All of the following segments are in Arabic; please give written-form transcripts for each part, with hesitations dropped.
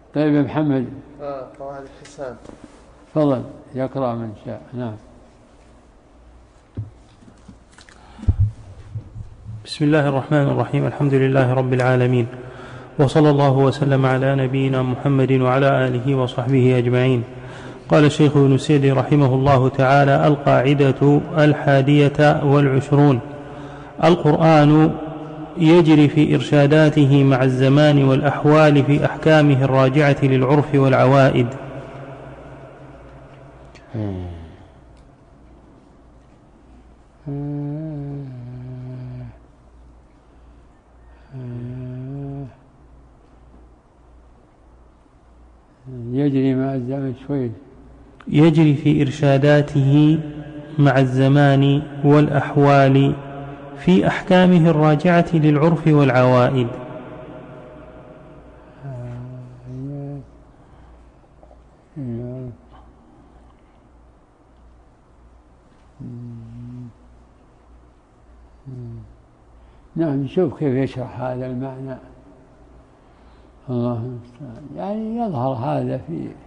طيب يا محمد. قواعد الحساب. تفضل يقرأ من شاء. نعم. بسم الله الرحمن الرحيم. الحمد لله رب العالمين، وصلى الله وسلم على نبينا محمد وعلى آله وصحبه أجمعين. قال الشيخ ابن سعدي رحمه الله تعالى: القاعدة 11 القرآن يجري في إرشاداته مع الزمان والأحوال في أحكامه الراجعة للعرف والعوائد. يجري مع الزمن شوي. يجري في إرشاداته مع الزمان والأحوال في أحكامه الراجعة للعرف والعوائد. نعم، نشوف كيف يشرح هذا المعنى. الله المستعان. يعني يظهر هذا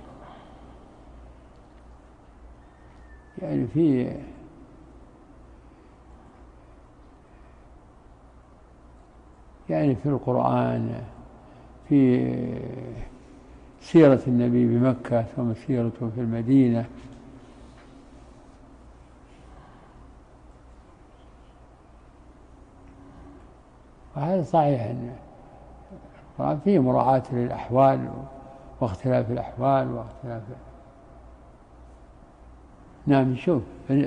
في القرآن، في سيرة النبي بمكة ثم سيرته في المدينة. وهذا صحيح أن القرآن فيه مراعاة للأحوال واختلاف الأحوال واختلاف. نعم. شوف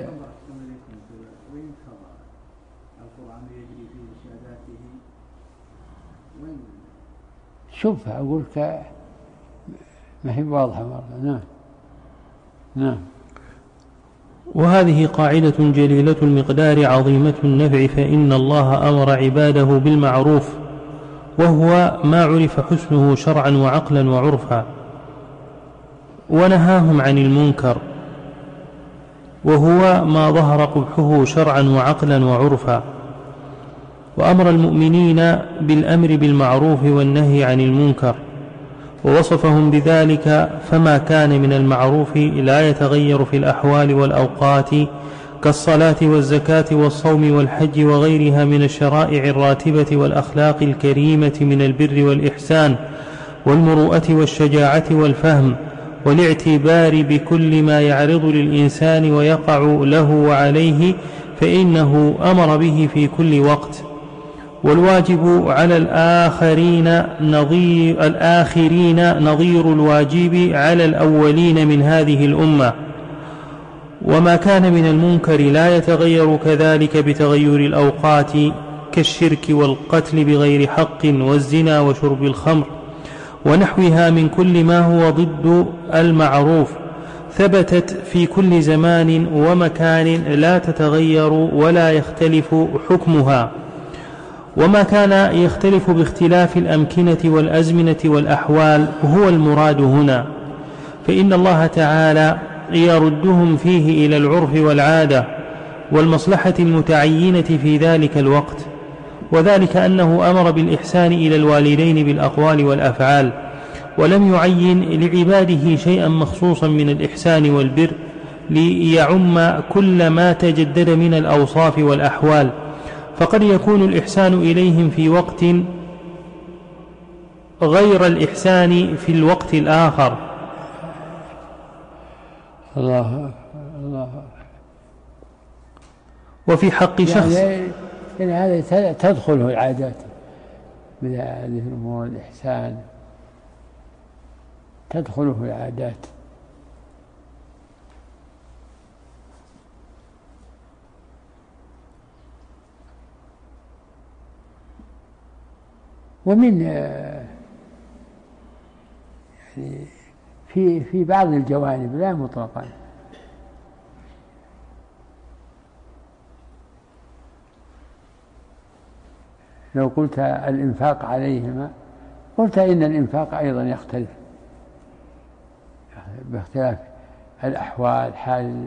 شوف أقول ما هي واضحة مرة. نعم. نعم. وهذه قاعدة جليلة المقدار عظيمة النفع، فإن الله أمر عباده بالمعروف، وهو ما عرف حسنه شرعا وعقلا وعرفا، ونهاهم عن المنكر، وهو ما ظهر قبحه شرعا وعقلا وعرفا، وأمر المؤمنين بالأمر بالمعروف والنهي عن المنكر، ووصفهم بذلك، فما كان من المعروف لا يتغير في الأحوال والأوقات، كالصلاة والزكاة والصوم والحج وغيرها من الشرائع الراتبة والأخلاق الكريمة من البر والإحسان والمروءة والشجاعة والفهم والاعتبار بكل ما يعرض للإنسان ويقع له وعليه، فإنه أمر به في كل وقت. والواجب على الآخرين نظير الواجب على الأولين من هذه الأمة، وما كان من المنكر لا يتغير كذلك بتغير الأوقات، كالشرك والقتل بغير حق والزنا وشرب الخمر ونحوها من كل ما هو ضد المعروف، ثبتت في كل زمان ومكان لا تتغير ولا يختلف حكمها. وما كان يختلف باختلاف الأمكنة والأزمنة والأحوال هو المراد هنا، فإن الله تعالى يردهم فيه إلى العرف والعادة والمصلحة المتعينة في ذلك الوقت، وذلك أنه أمر بالإحسان إلى الوالدين بالأقوال والأفعال، ولم يعين لعباده شيئا مخصوصا من الإحسان والبر ليعم كل ما تجدد من الأوصاف والأحوال، فقد يكون الإحسان إليهم في وقت غير الإحسان في الوقت الآخر. الله. وفي حق شخص يعني هذا تدخله العادات من هذه الأمور، الإحسان تدخله العادات. ومن يعني في بعض الجوانب لا مطلقا، لو قلت الإنفاق عليهما قلت إن الإنفاق أيضا يختلف باختلاف الأحوال،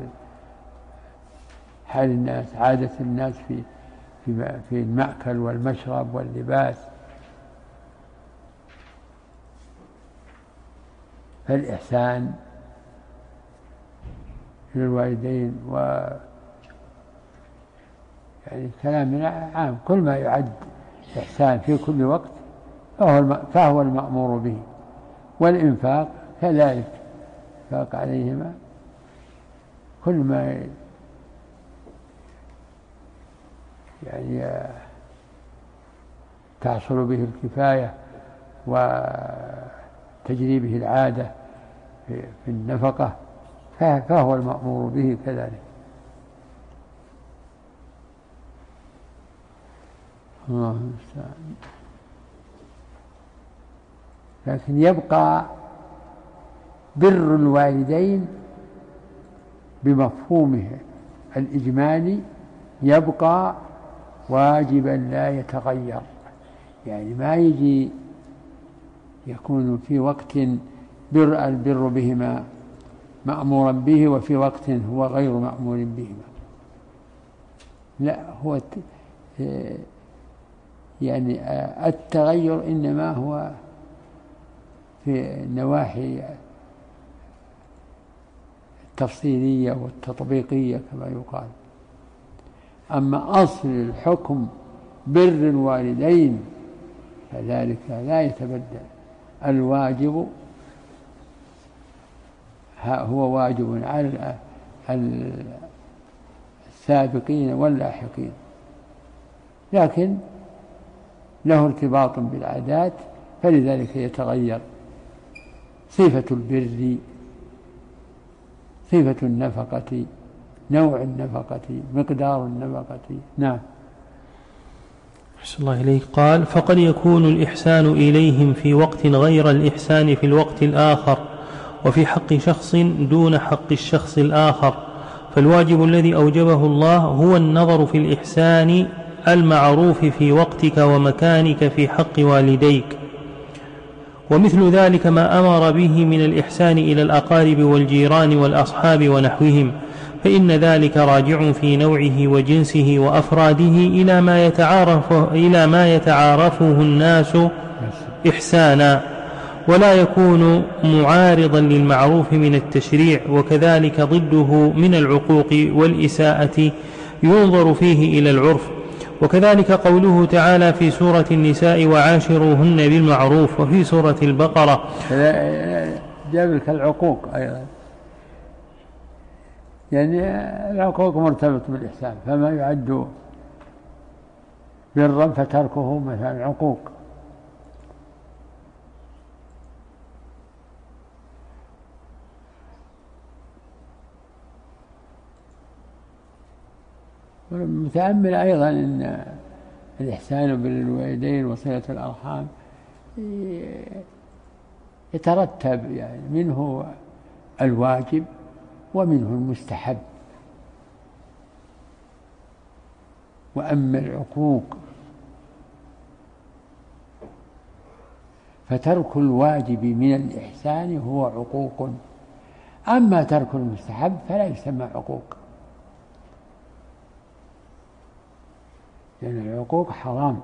حال الناس، عادة الناس في المأكل والمشرب واللباس. فالإحسان للوالدين يعني كلامنا عام، كل ما يعد إحسان في كل وقت فهو المأمور به. والإنفاق كذلك، إنفاق عليهما كل ما يعني تحصل به الكفاية وتجري به العادة في النفقة فهو المأمور به كذلك. الله المستعان. لكن يبقى بر الوالدين بمفهومه الإجمالي يبقى واجبا لا يتغير، يعني ما يجي يكون في وقت البر بهما مأمورا به وفي وقت هو غير مأمور بهما، لا، هو يعني التغير إنما هو في النواحي التفصيلية والتطبيقية كما يقال. أما أصل الحكم بر الوالدين فذلك لا يتبدل، الواجب هو واجب على السابقين واللاحقين، لكن له ارتباط بالعادات، فلذلك يتغير صفة البر، صفة النفقة، نوع النفقة، مقدار النفقة. نعم. أحسن الله إليك. قال: فقد يكون الإحسان إليهم في وقت غير الإحسان في الوقت الآخر، وفي حق شخص دون حق الشخص الآخر، فالواجب الذي أوجبه الله هو النظر في الإحسان المعروف في وقتك ومكانك في حق والديك، ومثل ذلك ما أمر به من الإحسان إلى الأقارب والجيران والأصحاب ونحوهم، فإن ذلك راجع في نوعه وجنسه وأفراده إلى ما يتعارفه الناس إحسانا، ولا يكون معارضا للمعروف من التشريع، وكذلك ضده من العقوق والإساءة ينظر فيه إلى العرف. وكذلك قوله تعالى في سورة النساء: وعاشروهن بالمعروف، وفي سورة البقرة جاب لك العقوق أيضا، يعني العقوق مرتبط بالإحسان، فما يعد برا فتركه مثلا عقوق. متأمل أيضا أن الإحسان بالوالدين وصلة الأرحام يترتب يعني منه الواجب ومنه المستحب، وأما العقوق فترك الواجب من الإحسان هو عقوق، أما ترك المستحب فلا يسمى عقوق، لأن العقوق حرام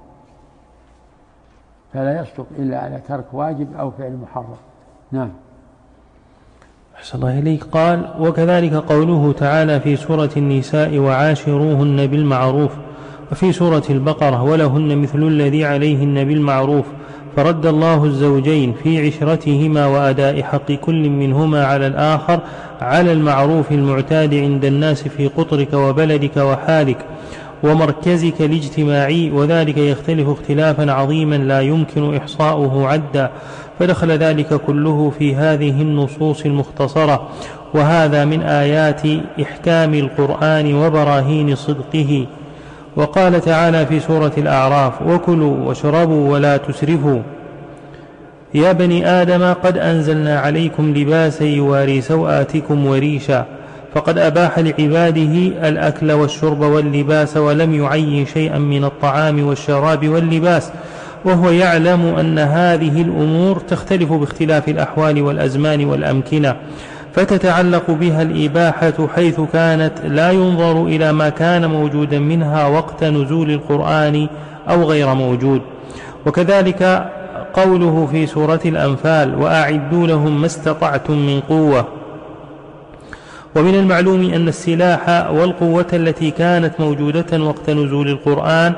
فلا يصدق إلا على ترك واجب أو فعل محرم. نعم. أحسن الله إليك. قال: وكذلك قوله تعالى في سورة النساء: وعاشروهن بالمعروف، وفي سورة البقرة: ولهن مثل الذي عليهن بالمعروف، فرد الله الزوجين في عشرتهما وأداء حق كل منهما على الآخر على المعروف المعتاد عند الناس في قطرك وبلدك وحالك ومركزك الاجتماعي، وذلك يختلف اختلافا عظيما لا يمكن إحصاؤه عدا، فدخل ذلك كله في هذه النصوص المختصرة، وهذا من آيات إحكام القرآن وبراهين صدقه. وقال تعالى في سورة الأعراف: وكلوا واشربوا ولا تسرفوا يا بني آدم قد أنزلنا عليكم لباسا يواري سوآتكم وريشا، فقد أباح لعباده الأكل والشرب واللباس، ولم يعين شيئا من الطعام والشراب واللباس، وهو يعلم أن هذه الأمور تختلف باختلاف الأحوال والأزمان والأمكنة، فتتعلق بها الإباحة حيث كانت لا ينظر إلى ما كان موجودا منها وقت نزول القرآن أو غير موجود. وكذلك قوله في سورة الأنفال وأعدوا لهم ما استطعتم من قوة. ومن المعلوم أن السلاح والقوة التي كانت موجودة وقت نزول القرآن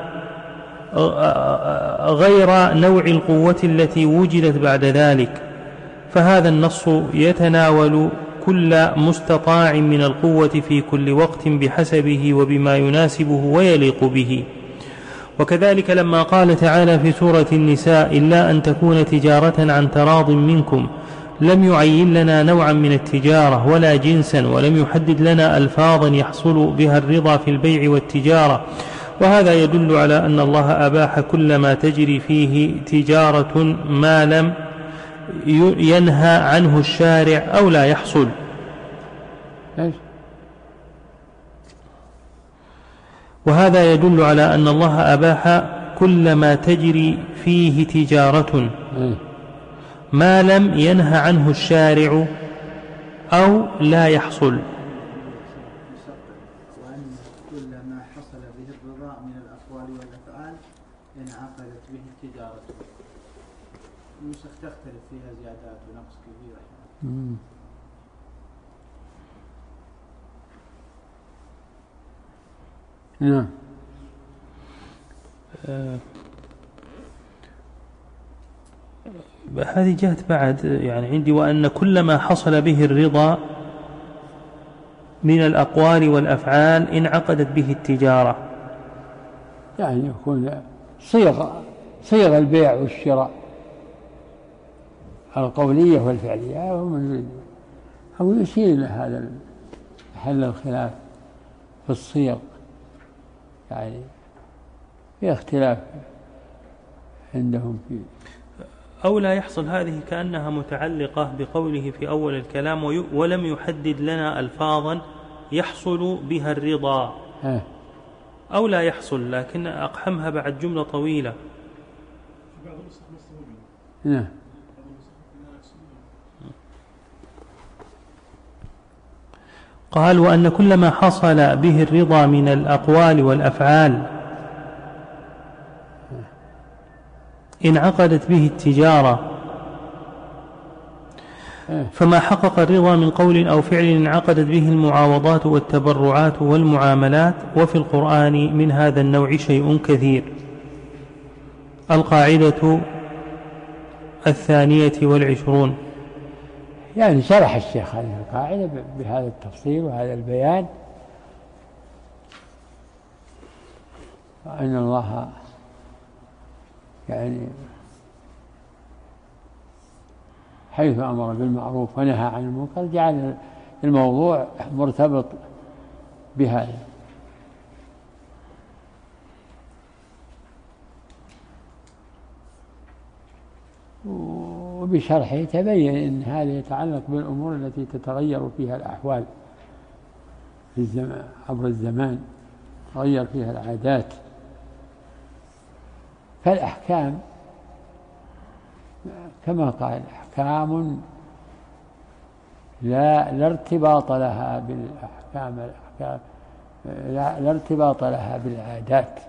غير نوع القوة التي وجدت بعد ذلك، فهذا النص يتناول كل مستطاع من القوة في كل وقت بحسبه وبما يناسبه ويليق به. وكذلك لما قال تعالى في سورة النساء إلا أن تكون تجارة عن تراض منكم لم يعين لنا نوعا من التجارة ولا جنسا، ولم يحدد لنا ألفاظا يحصل بها الرضا في البيع والتجارة، وهذا يدل على أن الله أباح كل ما تجري فيه تجارة ما لم ينهى عنه الشارع أو لا يحصل. وهذا يدل على أن الله أباح كل ما تجري فيه تجارة ما لم ينهى عنه الشارع أو لا يحصل. وأن كل ما حصل به الرضا من الأقوال والأفعال انعقدت به التجارة. النسخ تختلف فيها زيادات ونقص كبيرة. نعم. هذه جهة بعد يعني عندي وأن كل ما حصل به الرضا من الأقوال والأفعال انعقدت به التجارة، يعني يكون صيغ البيع والشراء القولية والفعلية، أو يشير لهذا محل الخلاف في الصيغ، يعني في اختلاف عندهم فيه. أو لا يحصل هذه كأنها متعلقة بقوله في أول الكلام ولم يحدد لنا ألفاظا يحصل بها الرضا أو لا يحصل، لكن أقحمها بعد جملة طويلة. نعم. قال وأن كل ما حصل به الرضا من الأقوال والأفعال انعقدت به التجارة، فما حقق الرضا من قول أو فعل انعقدت به المعاوضات والتبرعات والمعاملات، وفي القرآن من هذا النوع شيء كثير. القاعدة 22. يعني شرح الشيخ هذه القاعدة بهذا التفصيل وهذا البيان، وأن الله يعني حيث أمر بالمعروف ونهى عن المنكر جعل الموضوع مرتبط بهذا. وبشرحه تبين أن هذا يتعلق بالأمور التي تتغير فيها الأحوال في الزمان عبر الزمان، تغير فيها العادات، فالأحكام كما قال أحكام لا ارتباط لها بالأحكام، لا ارتباط لها بالعادات،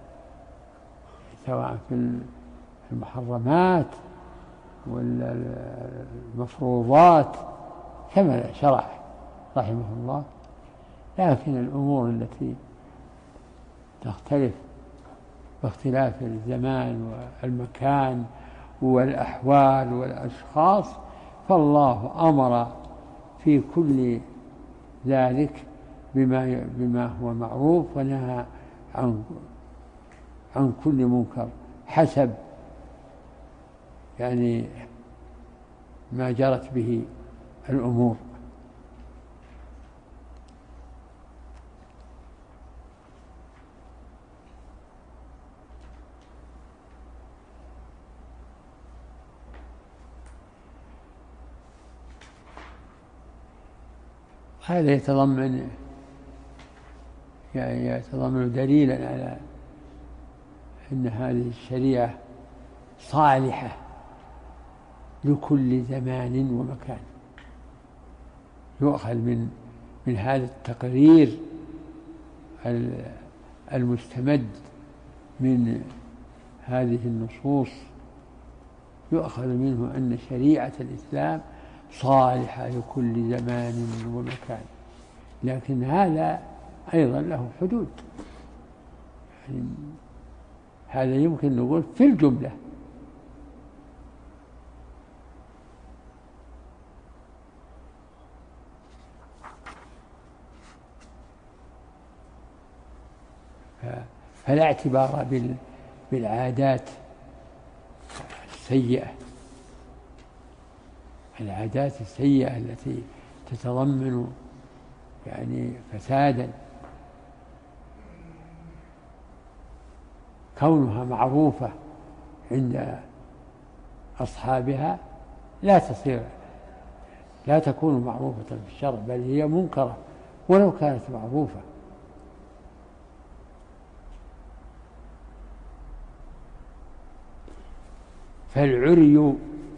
سواء في المحرمات والمفروضات كما شرح رحمه الله. لكن الأمور التي تختلف باختلاف الزمان والمكان والأحوال والأشخاص، فالله أمر في كل ذلك بما هو معروف، ونهى عن كل منكر حسب يعني ما جرت به الأمور. هذا يتضمن دليلا على أن هذه الشريعة صالحة لكل زمان ومكان. يؤخذ من هذا التقرير المستمد من هذه النصوص يؤخذ منه أن شريعة الإسلام صالحة لكل زمان ومكان، لكن هذا أيضا له حدود. يعني هذا يمكن نقول في الجملة. فلا اعتبار بالعادات السيئة، العادات السيئة التي تتضمن يعني فسادا، كونها معروفة عند أصحابها لا تكون معروفة في الشرع، بل هي منكرة ولو كانت معروفة. فالعري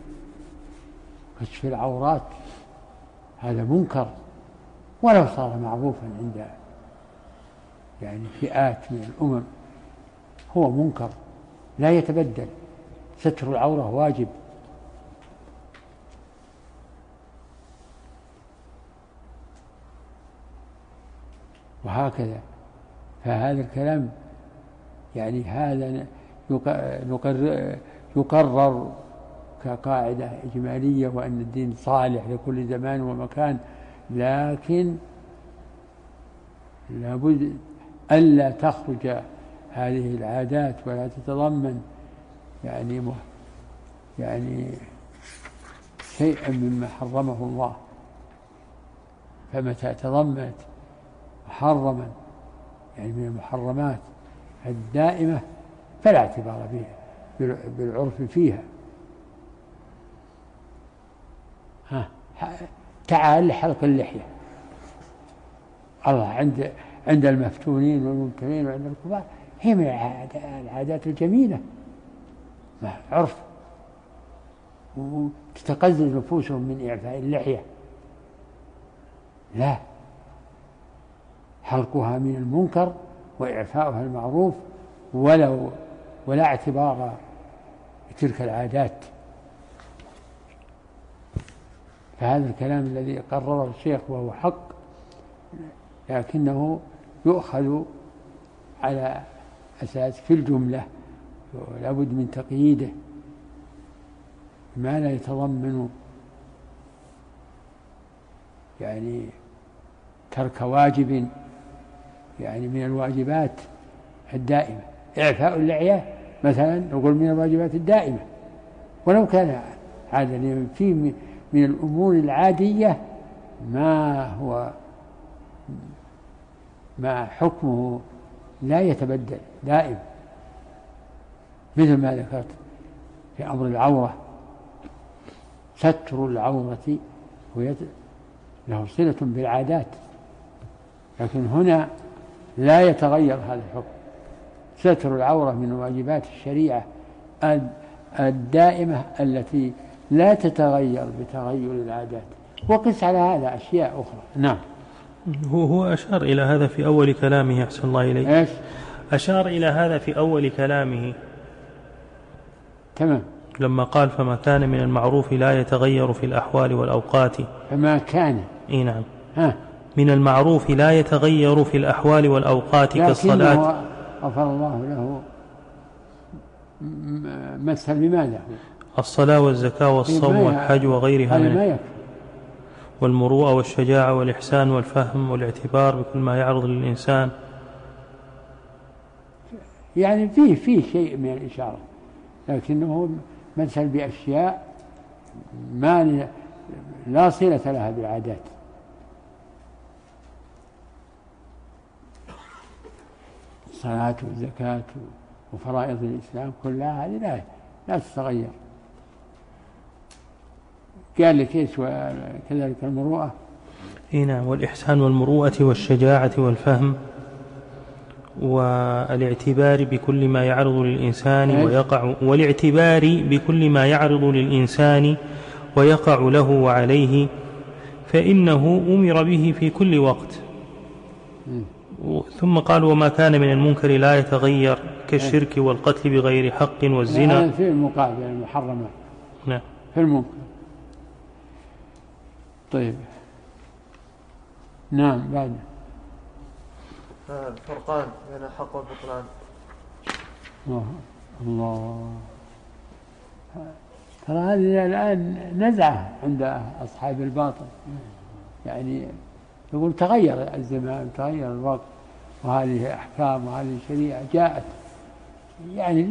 كشف العورات هذا منكر ولو صار معروفا عند يعني فئات من الأمم، هو منكر لا يتبدل. ستر العورة واجب. وهكذا. فهذا الكلام يعني هذا يقرر كقاعدة إجمالية، وأن الدين صالح لكل زمان ومكان، لكن لابد ألا تخرج هذه العادات ولا تتضمن يعني شيئا مما حرمه الله. فمتى تضمنت محرما يعني من المحرمات الدائمة فلا اعتبار بالعرف فيها. تعال لحلق اللحية، الله عند المفتونين والممتنين وعند الكبار هي من العادات الجميلة، عرف، وتتقزز نفوسهم من إعفاء اللحية. لا، حلقها من المنكر وإعفاؤها المعروف، ولا اعتبار تلك العادات. فهذا الكلام الذي قرره الشيخ وهو حق، لكنه يؤخذ على أساس في الجملة، ولا بد من تقييده ما لا يتضمن يعني ترك واجب يعني من الواجبات الدائمة. إعفاء اللحية مثلا نقول من الواجبات الدائمة ولو كان هذا، لأن في من الأمور العادية ما حكمه لا يتبدل دائم، مثل ما ذكرت في أمر العورة. ستر العورة له صلة بالعادات، لكن هنا لا يتغير هذا الحكم. ستر العورة من واجبات الشريعة الدائمة التي لا تتغير بتغير العادات. وقس على هذا أشياء أخرى. نعم. هو أشار إلى هذا في أول كلامه، أحسن الله إليه. إيش؟ أشار إلى هذا في أول كلامه. تمام. لما قال فما كان من المعروف لا يتغير في الأحوال والأوقات. فما كان. إيه نعم. من المعروف لا يتغير في الأحوال والأوقات كالصلاة. غفر الله له مثل بماذا؟ الصلاة والزكاة والصوم والحج وغيرها من ما يكفي. والمروءة والشجاعة والإحسان والفهم والاعتبار بكل ما يعرض للإنسان. يعني فيه شيء من الإشارة، لكنه مثل بأشياء ما لا صلة لها بالعادات. الصلاة والزكاة وفرائض الإسلام كلها هذه لا تتغير. قال لك ايش؟ وكذلك المروءة. نعم. والإحسان والمروءة والشجاعة والفهم والاعتبار بكل ما يعرض للإنسان ويقع، والاعتبار بكل ما يعرض للإنسان ويقع له وعليه، فإنه أمر به في كل وقت. ثم قال وما كان من المنكر لا يتغير كالشرك والقتل بغير حق والزنا. في المقابل المحرمات. نعم. في المنكر. طيب نعم. بعد الفرقان بين الحق والبطلان. الله، ترى هذه الآن نزعة عند أصحاب الباطل، يعني يقول تغير الزمان، تغير الوقت، وهذه أحكام وهذه شريعة جاءت يعني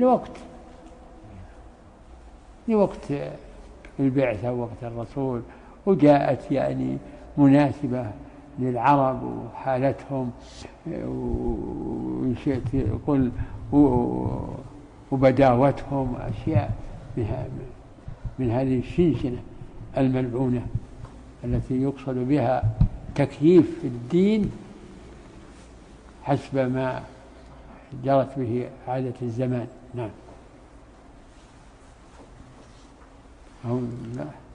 لوقت البعثة ووقت الرسول، وجاءت يعني مناسبة للعرب وحالتهم، وإن شئت قل وبداوتهم، أشياء من هذه الشنشنة الملعونة التي يقصد بها تكييف الدين حسب ما جرت به عادة الزمان. نعم. لا.